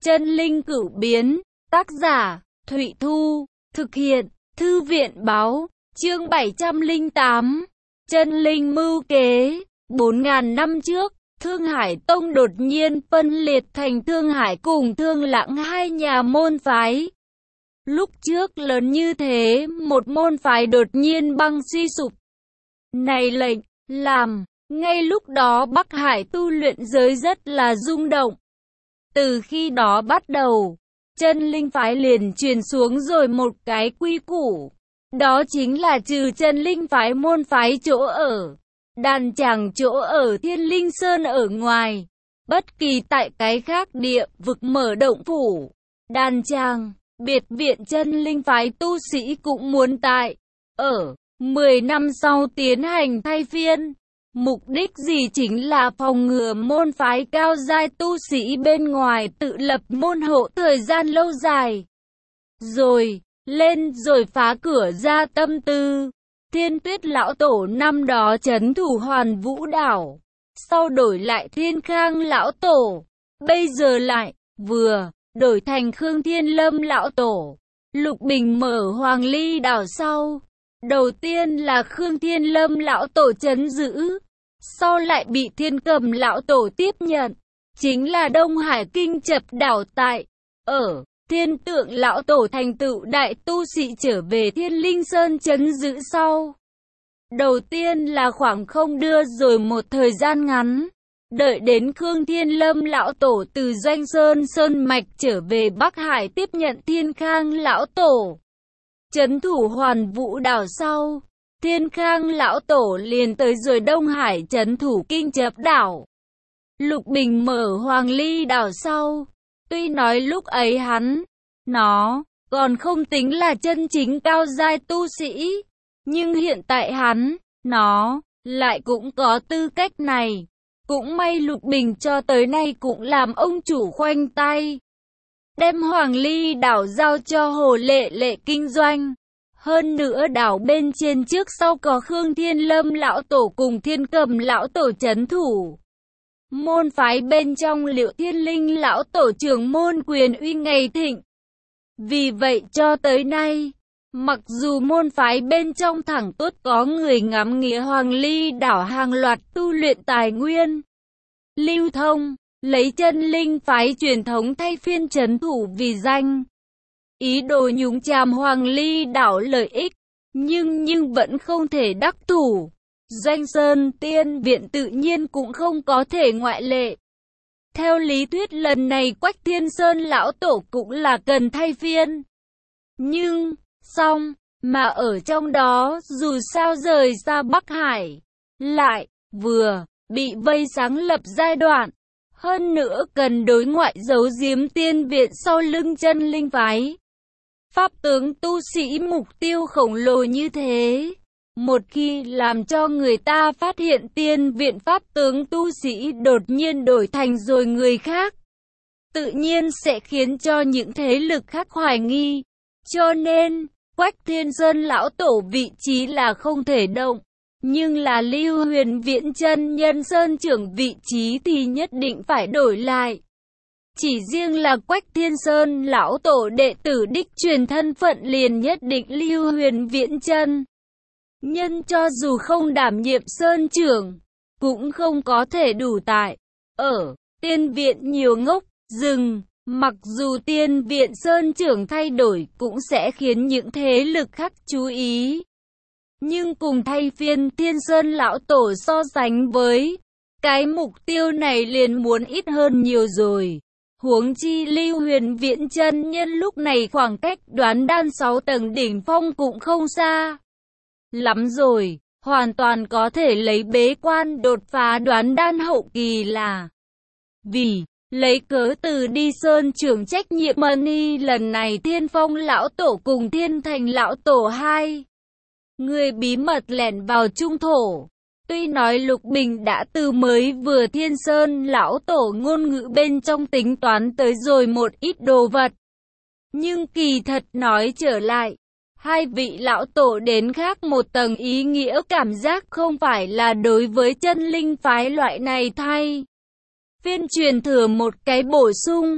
Chân linh cửu biến, tác giả, Thụy Thu, thực hiện, Thư viện báo, chương 708, chân linh mưu kế. 4.000 năm trước, Thương Hải Tông đột nhiên phân liệt thành Thương Hải cùng Thương Lãng hai nhà môn phái. Lúc trước lớn như thế, một môn phái đột nhiên băng suy sụp. Này lệnh, làm, ngay lúc đó Bắc Hải tu luyện giới rất là rung động. Từ khi đó bắt đầu, chân linh phái liền truyền xuống rồi một cái quy củ. Đó chính là trừ chân linh phái môn phái chỗ ở, đàn tràng chỗ ở Thiên Linh Sơn ở ngoài. Bất kỳ tại cái khác địa vực mở động phủ, đàn tràng, biệt viện chân linh phái tu sĩ cũng muốn tại ở 10 năm sau tiến hành thay phiên. Mục đích gì chính là phòng ngừa môn phái cao giai tu sĩ bên ngoài tự lập môn hộ thời gian lâu dài. Rồi, lên rồi phá cửa ra tâm tư. Thiên Tuyết lão tổ năm đó trấn thủ Hoàn Vũ đảo, sau đổi lại Thiên Khang lão tổ, bây giờ lại vừa đổi thành Khương Thiên Lâm lão tổ. Lục Bình mở Hoàng Ly đảo sau, đầu tiên là Khương Thiên Lâm lão tổ trấn giữ, sau lại bị Thiên Cầm lão tổ tiếp nhận, chính là Đông Hải Kinh Chập đảo tại ở. Thiên Tượng lão tổ thành tựu đại tu sĩ trở về Thiên Linh Sơn trấn giữ sau. Đầu tiên là khoảng không đưa rồi một thời gian ngắn, đợi đến Khương Thiên Lâm lão tổ từ Doanh Sơn Sơn Mạch trở về Bắc Hải tiếp nhận Thiên Khang lão tổ trấn thủ Hoàn Vũ đảo sau. Thiên Khang lão tổ liền tới rồi Đông Hải trấn thủ Kinh Chập đảo. Lục Bình mở Hoàng Ly đảo sau. Tuy nói lúc ấy nó còn không tính là chân chính cao giai tu sĩ, nhưng hiện tại nó lại cũng có tư cách này. Cũng may Lục Bình cho tới nay cũng làm ông chủ khoanh tay, đem Hoàng Ly đảo giao cho Hồ Lệ Lệ kinh doanh. Hơn nữa đảo bên trên trước sau có Khương Thiên Lâm lão tổ cùng Thiên Cầm lão tổ trấn thủ. Môn phái bên trong Liệu Thiên Linh lão tổ trưởng môn quyền uy ngày thịnh. Vì vậy cho tới nay, mặc dù môn phái bên trong thẳng tốt có người ngắm nghía Hoàng Ly đảo hàng loạt tu luyện tài nguyên lưu thông, lấy chân linh phái truyền thống thay phiên trấn thủ vì danh ý đồ nhúng chàm Hoàng Ly đảo lợi ích, nhưng vẫn không thể đắc thủ. Doanh Sơn Tiên Viện tự nhiên cũng không có thể ngoại lệ. Theo lý thuyết lần này Quách Thiên Sơn lão tổ cũng là cần thay phiên. Nhưng, mà ở trong đó dù sao rời xa Bắc Hải, lại vừa bị vây sáng lập giai đoạn. Hơn nữa cần đối ngoại giấu giếm Tiên Viện sau lưng chân linh phái. Pháp tướng tu sĩ mục tiêu khổng lồ như thế, một khi làm cho người ta phát hiện Tiên Viện pháp tướng tu sĩ đột nhiên đổi thành rồi người khác, tự nhiên sẽ khiến cho những thế lực khác hoài nghi. Cho nên, Quách Thiên Sơn lão tổ vị trí là không thể động, nhưng là Lưu Huyền Viễn chân nhân sơn trưởng vị trí thì nhất định phải đổi lại. Chỉ riêng là Quách Thiên Sơn lão tổ đệ tử đích truyền thân phận liền nhất định Lưu Huyền Viễn chân nhân cho dù không đảm nhiệm sơn trưởng, cũng không có thể đủ tại ở Tiên Viện nhiều ngốc rừng. Mặc dù Tiên Viện sơn trưởng thay đổi cũng sẽ khiến những thế lực khác chú ý, nhưng cùng thay phiên Thiên Sơn lão tổ so sánh với cái mục tiêu này liền muốn ít hơn nhiều rồi. Huống chi Lưu Huyền Viễn chân nhân lúc này khoảng cách Đoán Đan 6 tầng đỉnh phong cũng không xa lắm rồi, hoàn toàn có thể lấy bế quan đột phá Đoán Đan hậu kỳ là vì lấy cớ từ đi sơn trưởng trách nhiệm mani. Lần này Thiên Phong lão tổ cùng Thiên Thành lão tổ hai người bí mật lẻn vào trung thổ. Tuy nói Lục Bình đã từ mới vừa Thiên Sơn lão tổ ngôn ngữ bên trong tính toán tới rồi một ít đồ vật, nhưng kỳ thật nói trở lại, hai vị lão tổ đến khác một tầng ý nghĩa cảm giác không phải là đối với chân linh phái loại này thay phiên truyền thừa một cái bổ sung.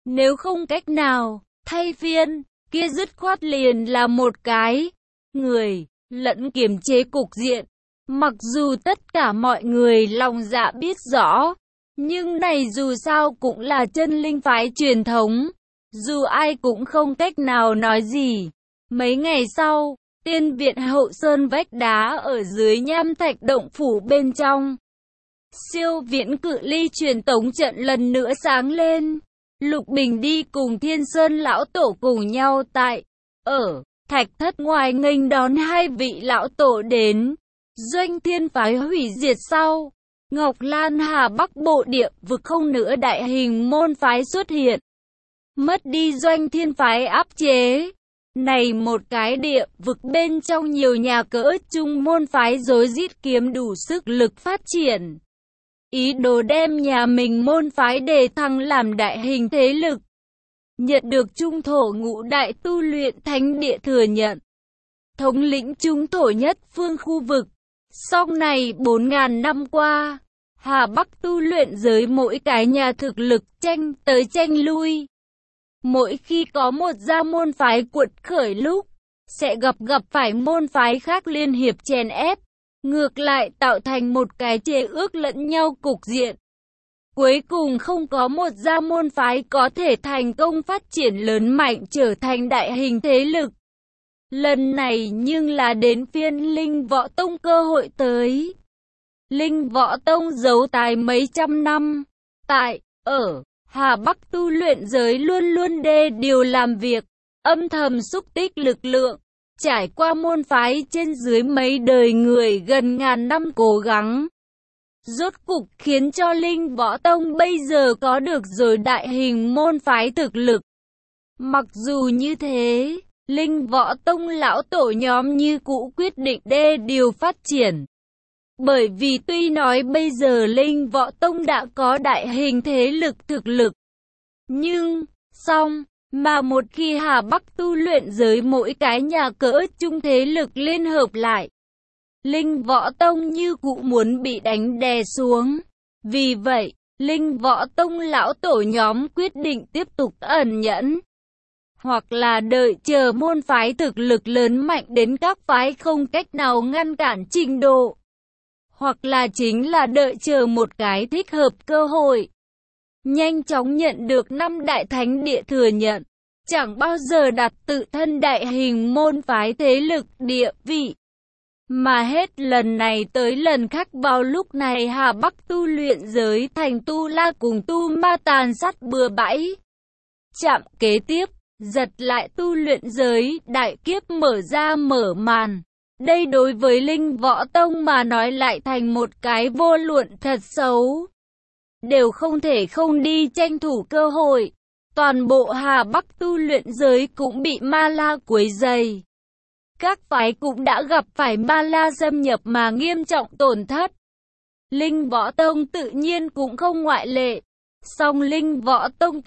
Nếu không cách nào, thay phiên, kia dứt khoát liền là một cái người, lẫn kiềm chế cục diện. Mặc dù tất cả mọi người lòng dạ biết rõ, nhưng này dù sao cũng là chân linh phái truyền thống. Dù ai cũng không cách nào nói gì. Mấy ngày sau, tiên viện hậu sơn vách đá ở dưới nham thạch động phủ bên trong. Siêu viễn cự ly truyền tống trận lần nữa sáng lên. Lục Bình đi cùng Thiên Sơn lão tổ cùng nhau ở thạch thất ngoài nghênh đón hai vị lão tổ đến. Doanh thiên phái hủy diệt sau, Ngọc Lan Hà Bắc bộ địa vực không nữa đại hình môn phái xuất hiện. Mất đi doanh thiên phái áp chế. Này một cái địa vực bên trong nhiều nhà cỡ trung môn phái rối rít kiếm đủ sức lực phát triển. Ý đồ đem nhà mình môn phái đề thăng làm đại hình thế lực. Nhận được trung thổ ngũ đại tu luyện thánh địa thừa nhận. Thống lĩnh trung thổ nhất phương khu vực. Sau này 4.000 năm qua, Hà Bắc tu luyện giới mỗi cái nhà thực lực tranh tới tranh lui. Mỗi khi có một gia môn phái cuột khởi lúc, sẽ gặp phải môn phái khác liên hiệp chèn ép, ngược lại tạo thành một cái chế ước lẫn nhau cục diện. Cuối cùng không có một gia môn phái có thể thành công phát triển lớn mạnh trở thành đại hình thế lực. Lần này nhưng là đến phiên Linh Võ Tông cơ hội tới. Linh Võ Tông giấu tài mấy trăm năm, ở Hà Bắc tu luyện giới luôn luôn điều làm việc, âm thầm xúc tích lực lượng, trải qua môn phái trên dưới mấy đời người gần ngàn năm cố gắng. Rốt cục khiến cho Linh Võ Tông bây giờ có được rồi đại hình môn phái thực lực. Mặc dù như thế, Linh Võ Tông lão tổ nhóm như cũ quyết định điều phát triển. Bởi vì tuy nói bây giờ Linh Võ Tông đã có đại hình thế lực thực lực, nhưng, mà một khi Hà Bắc tu luyện giới mỗi cái nhà cỡ trung thế lực liên hợp lại, Linh Võ Tông như cũ muốn bị đánh đè xuống. Vì vậy, Linh Võ Tông lão tổ nhóm quyết định tiếp tục ẩn nhẫn. Hoặc là đợi chờ môn phái thực lực lớn mạnh đến các phái không cách nào ngăn cản trình độ. Hoặc là chính là đợi chờ một cái thích hợp cơ hội. Nhanh chóng nhận được 5 đại thánh địa thừa nhận. Chẳng bao giờ đặt tự thân đại hình môn phái thế lực địa vị. Mà hết lần này tới lần khác vào lúc này Hà Bắc tu luyện giới thành tu la cùng tu ma tàn sát bừa bãi. Chạm kế tiếp, giật lại tu luyện giới, đại kiếp mở màn. Đây đối với Linh Võ Tông mà nói lại thành một cái vô luận thật xấu. Đều không thể không đi tranh thủ cơ hội. Toàn bộ Hà Bắc tu luyện giới cũng bị ma la quấy rầy. Các phái cũng đã gặp phải ma la xâm nhập mà nghiêm trọng tổn thất. Linh Võ Tông tự nhiên cũng không ngoại lệ. Song Linh Võ Tông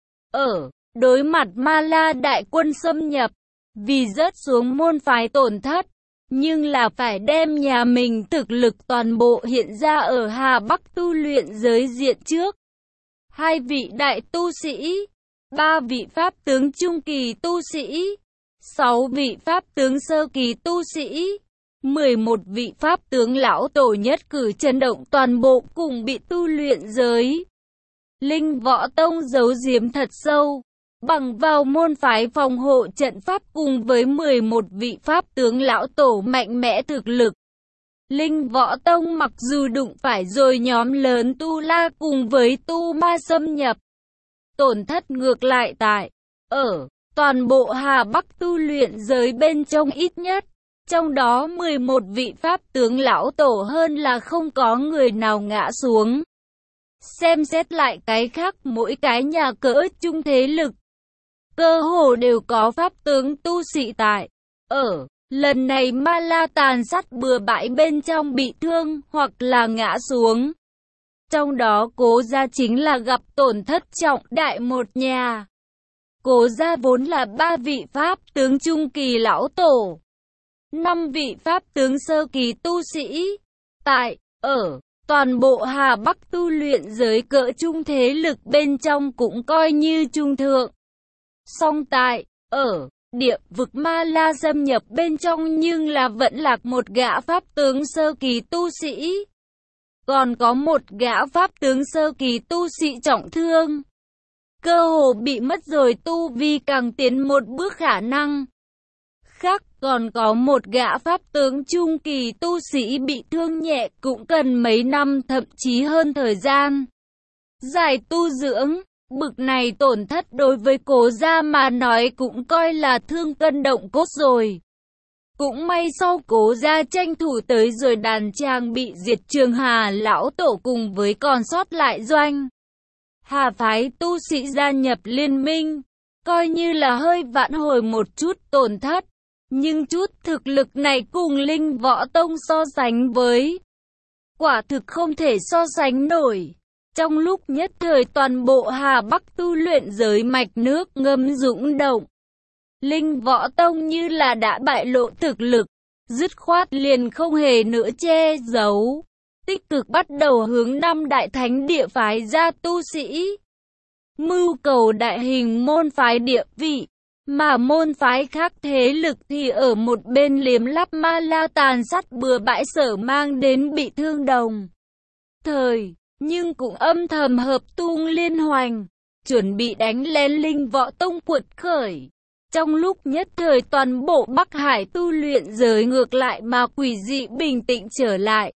đối mặt ma la đại quân xâm nhập, vì rớt xuống môn phái tổn thất, nhưng là phải đem nhà mình thực lực toàn bộ hiện ra ở Hà Bắc tu luyện giới diện trước. 2 vị đại tu sĩ, 3 vị pháp tướng trung kỳ tu sĩ, 6 vị pháp tướng sơ kỳ tu sĩ, 11 vị pháp tướng lão tổ nhất cử chấn động toàn bộ cùng bị tu luyện giới. Linh Võ Tông giấu giếm thật sâu, bằng vào môn phái phòng hộ trận pháp cùng với 11 vị pháp tướng lão tổ mạnh mẽ thực lực. Linh Võ Tông mặc dù đụng phải rồi nhóm lớn tu la cùng với tu ma xâm nhập, tổn thất ngược lại ở toàn bộ Hà Bắc tu luyện giới bên trong ít nhất, trong đó 11 vị pháp tướng lão tổ hơn là không có người nào ngã xuống. Xem xét lại cái khác mỗi cái nhà cỡ trung thế lực, cơ hồ đều có pháp tướng tu sĩ ở lần này ma la tàn sát bừa bãi bên trong bị thương hoặc là ngã xuống. Trong đó Cố gia chính là gặp tổn thất trọng đại một nhà. Cố gia vốn là 3 vị pháp tướng trung kỳ lão tổ, 5 vị pháp tướng sơ kỳ tu sĩ, ở toàn bộ Hà Bắc tu luyện giới cỡ trung thế lực bên trong cũng coi như trung thượng. Song tại, ở địa vực Ma La xâm nhập bên trong nhưng là vẫn lạc một gã pháp tướng sơ kỳ tu sĩ. Còn có một gã pháp tướng sơ kỳ tu sĩ trọng thương. Cơ hồ bị mất rồi tu vi càng tiến một bước khả năng. Khác còn có một gã pháp tướng trung kỳ tu sĩ bị thương nhẹ cũng cần mấy năm thậm chí hơn thời gian dài tu dưỡng. Bực này tổn thất đối với Cố gia mà nói cũng coi là thương cân động cốt rồi. Cũng may sau Cố gia tranh thủ tới rồi đàn tràng bị diệt, Trường Hà lão tổ cùng với còn sót lại doanh Hà phái tu sĩ gia nhập liên minh, coi như là hơi vãn hồi một chút tổn thất. Nhưng chút thực lực này cùng Linh Võ Tông so sánh với, quả thực không thể so sánh nổi. Trong lúc nhất thời toàn bộ Hà Bắc tu luyện giới mạch nước ngầm dũng động. Linh Võ Tông như là đã bại lộ thực lực, dứt khoát liền không hề nữa che giấu. Tích cực bắt đầu hướng năm đại thánh địa phái ra tu sĩ. Mưu cầu đại hình môn phái địa vị. Mà môn phái khác thế lực thì ở một bên liếm lắp Ma La tàn sát bừa bãi sở mang đến bị thương đồng thời, nhưng cũng âm thầm hợp tung liên hoành, chuẩn bị đánh lén Linh Võ Tông cuột khởi. Trong lúc nhất thời toàn bộ Bắc Hải tu luyện giới ngược lại mà quỷ dị bình tĩnh trở lại.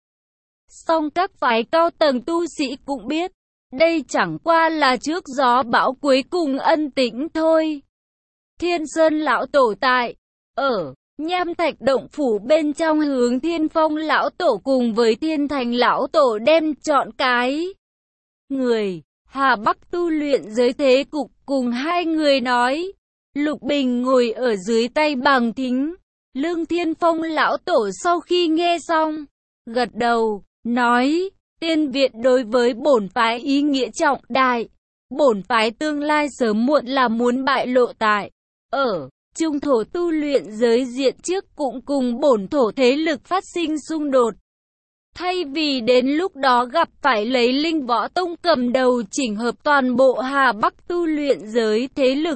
Song các phái cao tầng tu sĩ cũng biết, đây chẳng qua là trước gió bão cuối cùng ân tĩnh thôi. Thiên Sơn lão tổ tại, ở Nham Thạch động phủ bên trong hướng Thiên Phong lão tổ cùng với Thiên Thành lão tổ đem chọn cái người Hà Bắc tu luyện giới thế cục cùng hai người nói. Lục Bình ngồi ở dưới tay bằng thính. Lương Thiên Phong lão tổ sau khi nghe xong, gật đầu, nói, tiên viện đối với bổn phái ý nghĩa trọng đại. Bổn phái tương lai sớm muộn là muốn bại lộ tại ở trung thổ tu luyện giới diện trước cũng cùng bổn thổ thế lực phát sinh xung đột. Thay vì đến lúc đó gặp phải lấy Linh Võ Tông cầm đầu chỉnh hợp toàn bộ Hà Bắc tu luyện giới thế lực,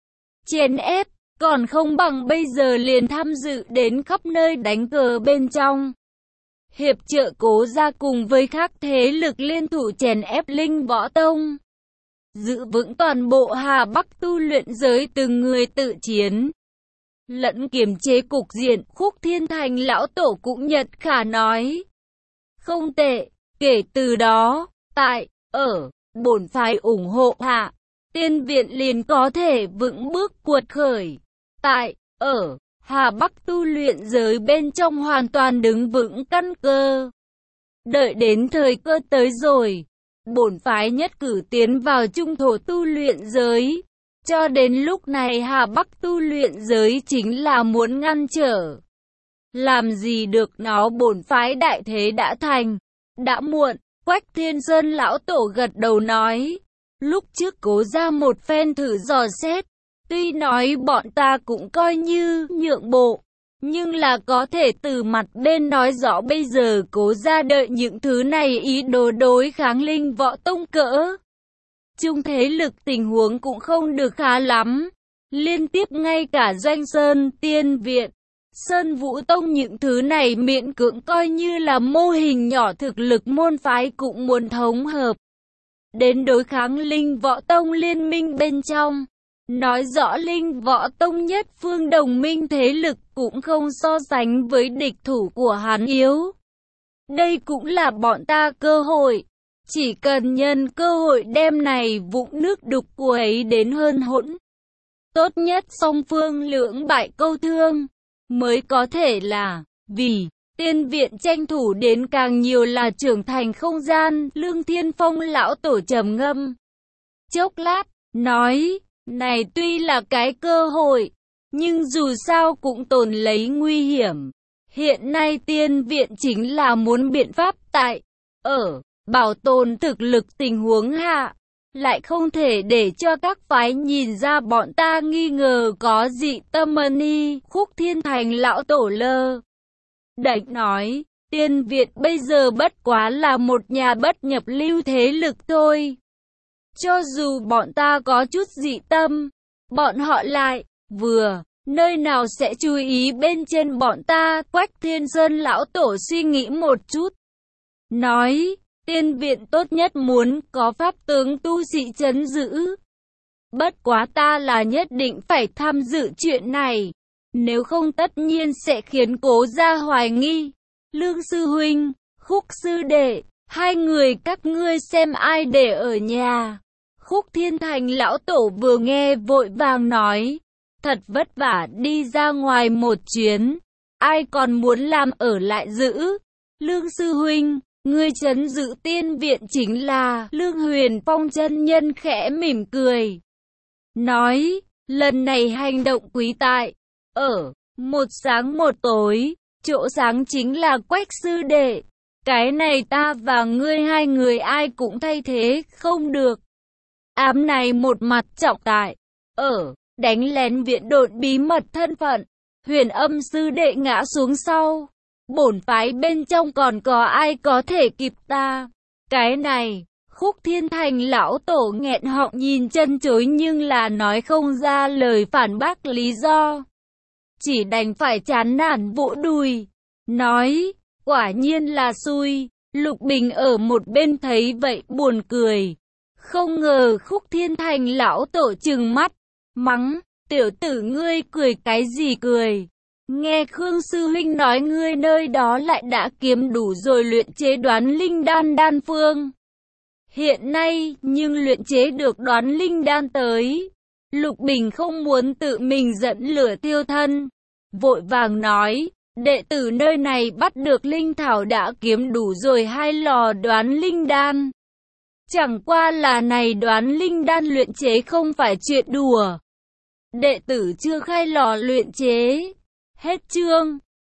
chèn ép, còn không bằng bây giờ liền tham dự đến khắp nơi đánh cờ bên trong. Hiệp trợ Cố gia cùng với các thế lực liên thủ chèn ép Linh Võ Tông. Giữ vững toàn bộ Hà Bắc tu luyện giới từng người tự chiến. Lẫn kiềm chế cục diện, Khúc Thiên Thành lão tổ cũng nhận khả nói. Không tệ, kể từ đó, tại, ở, bổn phái ủng hộ hạ, tiên viện liền có thể vững bước cuột khởi. Tại, ở, Hà Bắc tu luyện giới bên trong hoàn toàn đứng vững căn cơ. Đợi đến thời cơ tới rồi, bổn phái nhất cử tiến vào trung thổ tu luyện giới. Cho đến lúc này Hà Bắc tu luyện giới chính là muốn ngăn trở. Làm gì được nó, bổn phái đại thế đã thành. Đã muộn, Quách Thiên Sơn lão tổ gật đầu nói. Lúc trước Cố ra một phen thử dò xét. Tuy nói bọn ta cũng coi như nhượng bộ, nhưng là có thể từ mặt bên nói rõ bây giờ Cố ra đợi những thứ này ý đồ đối kháng Linh Võ Tông cỡ chung thế lực tình huống cũng không được khá lắm. Liên tiếp ngay cả Doanh Sơn, Tiên Viện, Sơn Vũ Tông những thứ này miễn cưỡng coi như là mô hình nhỏ thực lực môn phái cũng muốn thống hợp đến đối kháng Linh Võ Tông liên minh bên trong. Nói rõ Linh Võ Tông nhất phương đồng minh thế lực cũng không so sánh với địch thủ của hắn yếu. Đây cũng là bọn ta cơ hội. Chỉ cần nhân cơ hội đem này vũng nước đục của ấy đến hơn hỗn. Tốt nhất song phương lưỡng bại câu thương. Mới có thể là vì tiên viện tranh thủ đến càng nhiều là trưởng thành không gian. Lương Thiên Phong lão tổ trầm ngâm chốc lát, nói. Này tuy là cái cơ hội, nhưng dù sao cũng tồn lấy nguy hiểm. Hiện nay tiên viện chính là muốn biện pháp tại, ở, bảo tồn thực lực tình huống hạ. Lại không thể để cho các phái nhìn ra bọn ta nghi ngờ có dị tâm. Khúc Thiên Thành lão tổ lơ đễnh nói, Tiên Viện bây giờ bất quá là một nhà bất nhập lưu thế lực thôi. Cho dù bọn ta có chút dị tâm, bọn họ lại, nơi nào sẽ chú ý bên trên bọn ta. Quách Thiên Sơn lão tổ suy nghĩ một chút, nói, Tiên Viện tốt nhất muốn có pháp tướng tu sĩ trấn giữ. Bất quá ta là nhất định phải tham dự chuyện này, nếu không tất nhiên sẽ khiến Cố gia hoài nghi. Lương sư huynh, Khúc sư đệ, hai người các ngươi xem ai để ở nhà. Khúc Thiên Thành lão tổ vừa nghe vội vàng nói, thật vất vả đi ra ngoài một chuyến, ai còn muốn làm ở lại giữ. Lương sư huynh, ngươi trấn giữ Tiên Viện chính là Lương Huyền Phong chân nhân khẽ mỉm cười, nói, lần này hành động quý tại, ở một sáng một tối, chỗ sáng chính là Quách sư đệ, cái này ta và ngươi hai người ai cũng thay thế không được. Ám này một mặt trọng tại, đánh lén viện đột bí mật thân phận, Huyền Âm sư đệ ngã xuống sau, bổn phái bên trong còn có ai có thể kịp ta. Cái này, Khúc Thiên Thành lão tổ nghẹn họng nhìn chân chối nhưng là nói không ra lời phản bác lý do. Chỉ đành phải chán nản vỗ đùi, nói, quả nhiên là xui. Lục Bình ở một bên thấy vậy buồn cười. Không ngờ Khúc Thiên Thành lão tổ trừng mắt, mắng, tiểu tử ngươi cười cái gì cười. Nghe Khương sư huynh nói ngươi nơi đó lại đã kiếm đủ rồi luyện chế đoán linh đan phương. Hiện nay, nhưng luyện chế được đoán linh đan tới. Lục Bình không muốn tự mình dẫn lửa tiêu thân, vội vàng nói, đệ tử nơi này bắt được linh thảo đã kiếm đủ rồi 2 lò đoán linh đan. Chẳng qua là này đoán linh đan luyện chế không phải chuyện đùa. Đệ tử chưa khai lò luyện chế. Hết chương.